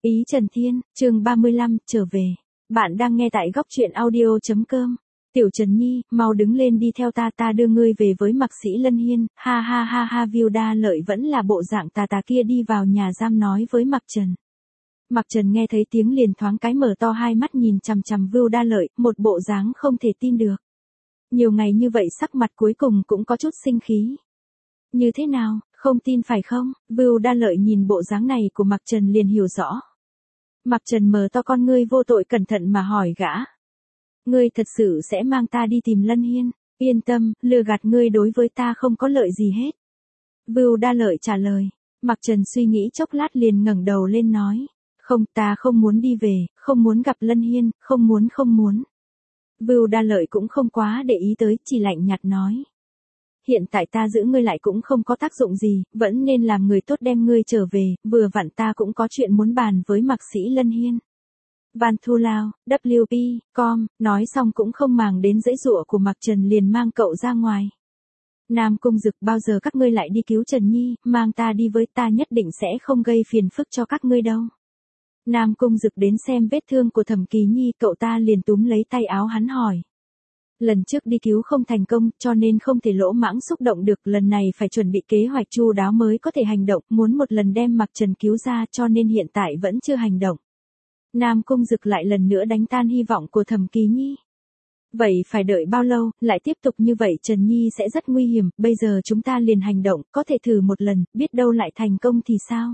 Ý Trần Thiên, chương 35, trở về. Bạn đang nghe tại góc truyện audio.com. Tiểu Trần Nhi, mau đứng lên đi theo ta đưa ngươi về với Mạc Sĩ Lân Hiên, ha ha ha ha. Viu Đa Lợi vẫn là bộ dạng tà kia đi vào nhà giam nói với Mạc Trần. Mạc Trần nghe thấy tiếng liền thoáng cái mở to hai mắt nhìn chằm chằm Viu Đa Lợi, một bộ dáng không thể tin được. Nhiều ngày như vậy sắc mặt cuối cùng cũng có chút sinh khí. Như thế nào, không tin phải không? Viu Đa Lợi nhìn bộ dáng này của Mạc Trần liền hiểu rõ. Mạc Trần mở to con ngươi vô tội cẩn thận mà hỏi gã. Ngươi thật sự sẽ mang ta đi tìm Lân Hiên? Yên tâm, lừa gạt ngươi đối với ta không có lợi gì hết. Viu Đa Lợi trả lời. Mạc Trần suy nghĩ chốc lát liền ngẩng đầu lên nói. Không, ta không muốn đi về, không muốn gặp Lân Hiên, không muốn. Viu Đa Lợi cũng không quá để ý tới, chỉ lạnh nhạt nói. Hiện tại ta giữ ngươi lại cũng không có tác dụng gì, vẫn nên làm người tốt đem ngươi trở về, vừa vặn ta cũng có chuyện muốn bàn với Mạc Sĩ Lân Hiên. Van Thu Lao, WP, com, nói xong cũng không màng đến dãy dụa của Mạc Trần liền mang cậu ra ngoài. Nam Cung Dực, bao giờ các ngươi lại đi cứu Trần Nhi, mang ta đi với, ta nhất định sẽ không gây phiền phức cho các ngươi đâu. Nam Cung Dực đến xem vết thương của Thẩm Kỳ Nhi, cậu ta liền túm lấy tay áo hắn hỏi. Lần trước đi cứu không thành công, cho nên không thể lỗ mãng xúc động được, lần này phải chuẩn bị kế hoạch chu đáo mới có thể hành động, muốn một lần đem Mạc Trần cứu ra, cho nên hiện tại vẫn chưa hành động. Nam Cung Dực lại lần nữa đánh tan hy vọng của Thẩm Kỳ Nhi. Vậy phải đợi bao lâu, lại tiếp tục như vậy Trần Nhi sẽ rất nguy hiểm, bây giờ chúng ta liền hành động, có thể thử một lần, biết đâu lại thành công thì sao?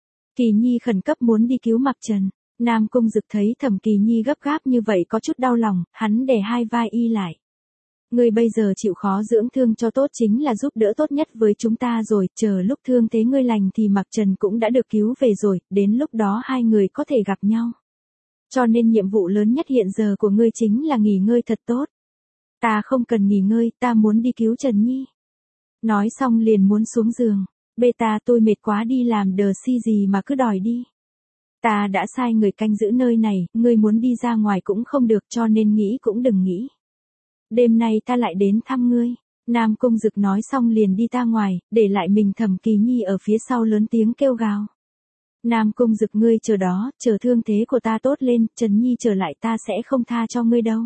Kỳ Nhi khẩn cấp muốn đi cứu Mạc Trần. Nam Cung Dực thấy Thẩm Kỳ Nhi gấp gáp như vậy có chút đau lòng, hắn đè hai vai y lại. Ngươi bây giờ chịu khó dưỡng thương cho tốt chính là giúp đỡ tốt nhất với chúng ta rồi, chờ lúc thương thế ngươi lành thì Mạc Trần cũng đã được cứu về rồi, đến lúc đó hai người có thể gặp nhau. Cho nên nhiệm vụ lớn nhất hiện giờ của ngươi chính là nghỉ ngơi thật tốt. Ta không cần nghỉ ngơi, ta muốn đi cứu Trần Nhi. Nói xong liền muốn xuống giường. Beta, tôi mệt quá, đi làm đờ si gì mà cứ đòi đi. Ta đã sai người canh giữ nơi này, ngươi muốn đi ra ngoài cũng không được, cho nên nghĩ cũng đừng nghĩ. Đêm nay ta lại đến thăm ngươi. Nam Cung Dực nói xong liền đi ra ngoài, để lại mình Thẩm Kỳ Nhi ở phía sau lớn tiếng kêu gào. Nam Cung Dực, ngươi chờ đó, chờ thương thế của ta tốt lên, Trần Nhi trở lại ta sẽ không tha cho ngươi đâu.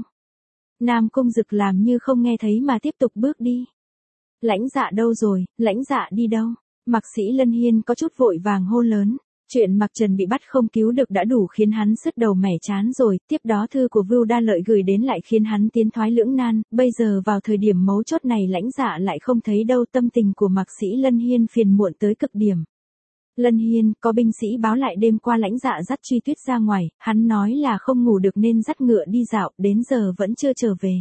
Nam Cung Dực làm như không nghe thấy mà tiếp tục bước đi. Lãnh Dạ đâu rồi, Lãnh Dạ đi đâu? Mạc Sĩ Lân Hiên có chút vội vàng hô lớn. Chuyện Mạc Trần bị bắt không cứu được đã đủ khiến hắn sứt đầu mẻ chán rồi, tiếp đó thư của Viu Đa Lợi gửi đến lại khiến hắn tiến thoái lưỡng nan, bây giờ vào thời điểm mấu chốt này Lãnh Dạ lại không thấy đâu, tâm tình của Mạc Sĩ Lân Hiên phiền muộn tới cực điểm. Lân Hiên, có binh sĩ báo lại đêm qua Lãnh Dạ dắt Truy Tuyết ra ngoài, hắn nói là không ngủ được nên dắt ngựa đi dạo, đến giờ vẫn chưa trở về.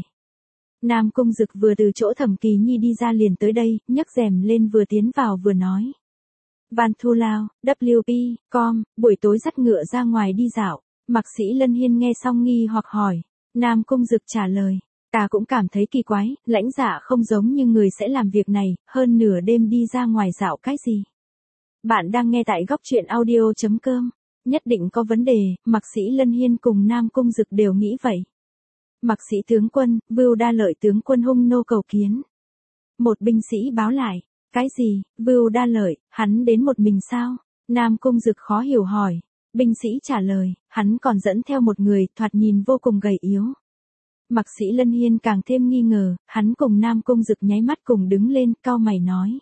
Nam Cung Dực vừa từ chỗ Thẩm Kỳ Nhi đi ra liền tới đây, nhấc rèm lên vừa tiến vào vừa nói. Van Thu Lao, WP, com, buổi tối dắt ngựa ra ngoài đi dạo. Mạc Sĩ Lân Hiên nghe xong nghi hoặc hỏi. Nam Cung Dực trả lời. Ta cũng cảm thấy kỳ quái, Lãnh Dạ không giống như người sẽ làm việc này, hơn nửa đêm đi ra ngoài dạo cái gì. Bạn đang nghe tại góc truyện audio.com. Nhất định có vấn đề, Mạc Sĩ Lân Hiên cùng Nam Cung Dực đều nghĩ vậy. Mạc Sĩ tướng quân, Viu Đa Lợi tướng quân hung nô cầu kiến. Một binh sĩ báo lại. Cái gì, Viu Đa Lợi, hắn đến một mình sao? Nam Cung Dực khó hiểu hỏi. Binh sĩ trả lời, hắn còn dẫn theo một người, thoạt nhìn vô cùng gầy yếu. Mạc Sĩ Lân Hiên càng thêm nghi ngờ, hắn cùng Nam Cung Dực nháy mắt cùng đứng lên, cau mày nói.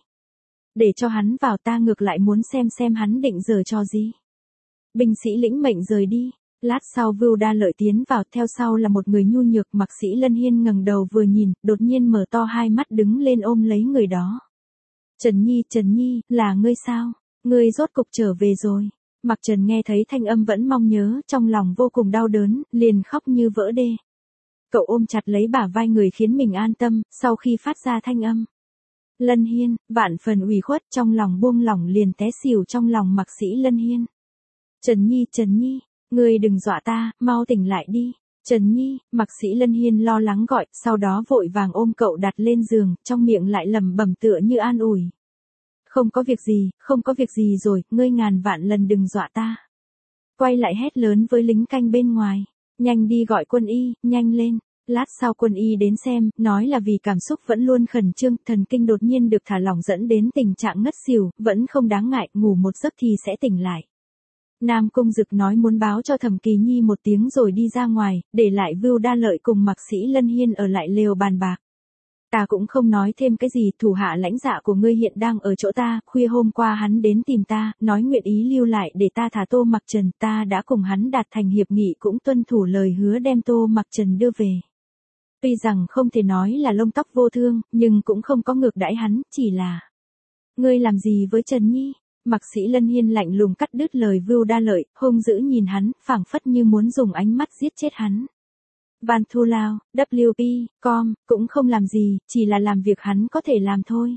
Để cho hắn vào, ta ngược lại muốn xem hắn định giở trò gì. Binh sĩ lĩnh mệnh rời đi. Lát sau Viu Đa Lợi tiến vào, theo sau là một người nhu nhược. Mạc Sĩ Lân Hiên ngẩng đầu vừa nhìn, đột nhiên mở to hai mắt đứng lên ôm lấy người đó. Trần Nhi, là ngươi sao? Ngươi rốt cục trở về rồi. Mạc Trần nghe thấy thanh âm vẫn mong nhớ, trong lòng vô cùng đau đớn, liền khóc như vỡ đê. Cậu ôm chặt lấy bả vai người khiến mình an tâm, sau khi phát ra thanh âm. Lân Hiên, vạn phần ủy khuất, trong lòng buông lỏng liền té xỉu trong lòng Mạc Sĩ Lân Hiên. Trần Nhi, ngươi đừng dọa ta, mau tỉnh lại đi. Trần Nhi, Mạc Sĩ Lân Hiên lo lắng gọi, sau đó vội vàng ôm cậu đặt lên giường, trong miệng lại lẩm bẩm tựa như an ủi. Không có việc gì rồi, ngươi ngàn vạn lần đừng dọa ta. Quay lại hét lớn với lính canh bên ngoài. Nhanh đi gọi quân y, nhanh lên. Lát sau quân y đến xem, nói là vì cảm xúc vẫn luôn khẩn trương, thần kinh đột nhiên được thả lỏng dẫn đến tình trạng ngất xỉu, vẫn không đáng ngại, ngủ một giấc thì sẽ tỉnh lại. Nam Cung Dực nói muốn báo cho Thẩm Kỳ Nhi một tiếng rồi đi ra ngoài, để lại Vưu Đa Lợi cùng Mạc Sĩ Lân Hiên ở lại lều bàn bạc. Ta cũng không nói thêm cái gì, thủ hạ lãnh dạ của ngươi hiện đang ở chỗ ta, khuya hôm qua hắn đến tìm ta, nói nguyện ý lưu lại để ta thả Tô Mặc Trần, ta đã cùng hắn đạt thành hiệp nghị cũng tuân thủ lời hứa đem Tô Mặc Trần đưa về. Tuy rằng không thể nói là lông tóc vô thương, nhưng cũng không có ngược đãi hắn, chỉ là... Ngươi làm gì với Trần Nhi? Mạc Sĩ Lân Hiên lạnh lùng cắt đứt lời Vưu Đa Lợi, hung dữ nhìn hắn, phảng phất như muốn dùng ánh mắt giết chết hắn. Van Thu Lao, WP, Com, cũng không làm gì, chỉ là làm việc hắn có thể làm thôi.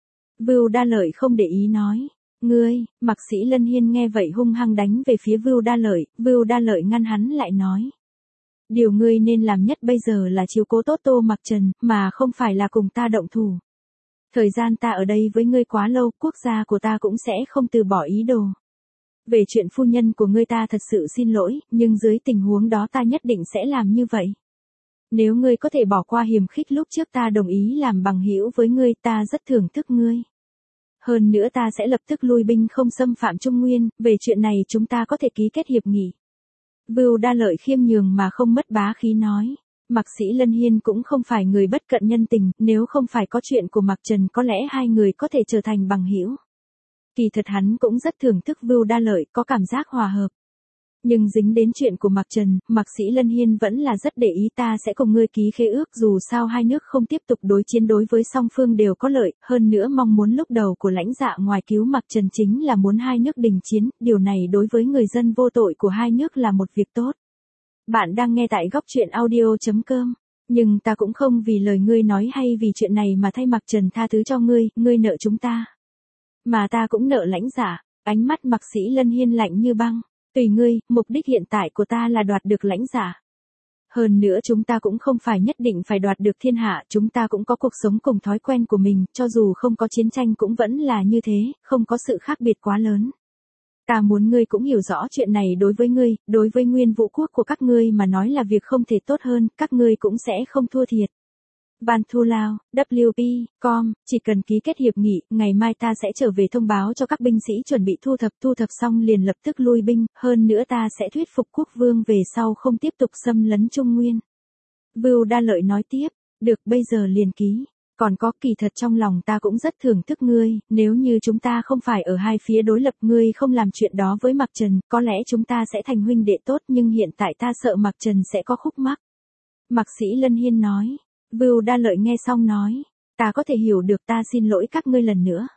Vưu Đa Lợi không để ý nói. Ngươi, Mạc Sĩ Lân Hiên nghe vậy hung hăng đánh về phía Vưu Đa Lợi ngăn hắn lại nói. Điều ngươi nên làm nhất bây giờ là chiếu cố tốt Tô Mặc Trần, mà không phải là cùng ta động thủ. Thời gian ta ở đây với ngươi quá lâu, quốc gia của ta cũng sẽ không từ bỏ ý đồ. Về chuyện phu nhân của ngươi ta thật sự xin lỗi, nhưng dưới tình huống đó ta nhất định sẽ làm như vậy. Nếu ngươi có thể bỏ qua hiềm khích lúc trước ta đồng ý làm bằng hữu với ngươi, ta rất thưởng thức ngươi. Hơn nữa ta sẽ lập tức lui binh không xâm phạm Trung Nguyên, về chuyện này chúng ta có thể ký kết hiệp nghị. Vưu Đa Lợi khiêm nhường mà không mất bá khí nói. Mạc Sĩ Lân Hiên cũng không phải người bất cận nhân tình, nếu không phải có chuyện của Mạc Trần có lẽ hai người có thể trở thành bằng hữu. Kỳ thật hắn cũng rất thưởng thức Vưu Đa Lợi, có cảm giác hòa hợp. Nhưng dính đến chuyện của Mạc Trần, Mạc Sĩ Lân Hiên vẫn là rất để ý, ta sẽ cùng ngươi ký khế ước dù sao hai nước không tiếp tục đối chiến, đối với song phương đều có lợi, hơn nữa mong muốn lúc đầu của lãnh dạ ngoài cứu Mạc Trần chính là muốn hai nước đình chiến, điều này đối với người dân vô tội của hai nước là một việc tốt. Bạn đang nghe tại góc truyện audio.com. Nhưng ta cũng không vì lời ngươi nói hay vì chuyện này mà thay Mạc Trần tha thứ cho ngươi, ngươi nợ chúng ta. Mà ta cũng nợ lãnh dạ, ánh mắt Mạc Sĩ Lân Hiên lạnh như băng. Tùy ngươi, mục đích hiện tại của ta là đoạt được lãnh dạ. Hơn nữa chúng ta cũng không phải nhất định phải đoạt được thiên hạ, chúng ta cũng có cuộc sống cùng thói quen của mình, cho dù không có chiến tranh cũng vẫn là như thế, không có sự khác biệt quá lớn. Ta muốn ngươi cũng hiểu rõ chuyện này, đối với nguyên vũ quốc của các ngươi mà nói là việc không thể tốt hơn, các ngươi cũng sẽ không thua thiệt. Van Thu Lao, WP, Com, chỉ cần ký kết hiệp nghị, ngày mai ta sẽ trở về thông báo cho các binh sĩ chuẩn bị thu thập xong liền lập tức lui binh, hơn nữa ta sẽ thuyết phục quốc vương về sau không tiếp tục xâm lấn Trung Nguyên. Vưu Đa Lợi nói tiếp, được bây giờ liền ký. Còn có, kỳ thật trong lòng ta cũng rất thưởng thức ngươi, nếu như chúng ta không phải ở hai phía đối lập, ngươi không làm chuyện đó với Mạc Trần, có lẽ chúng ta sẽ thành huynh đệ tốt, nhưng hiện tại ta sợ Mạc Trần sẽ có khúc mắc. Mạc Sĩ Lân Hiên nói. Vưu Đa Lợi nghe xong nói, ta có thể hiểu được, ta xin lỗi các ngươi lần nữa.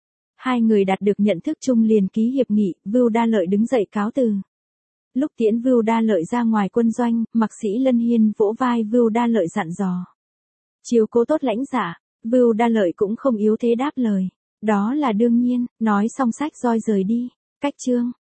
Hai người đạt được nhận thức chung liền ký hiệp nghị, Vưu Đa Lợi đứng dậy cáo từ. Lúc tiễn Vưu Đa Lợi ra ngoài quân doanh, Mạc Sĩ Lân Hiên vỗ vai Vưu Đa Lợi dặn dò. Chiếu cố tốt lãnh dạ, Vưu Đa Lợi cũng không yếu thế đáp lời. Đó là đương nhiên, nói xong xách roi rời đi. Cách chương.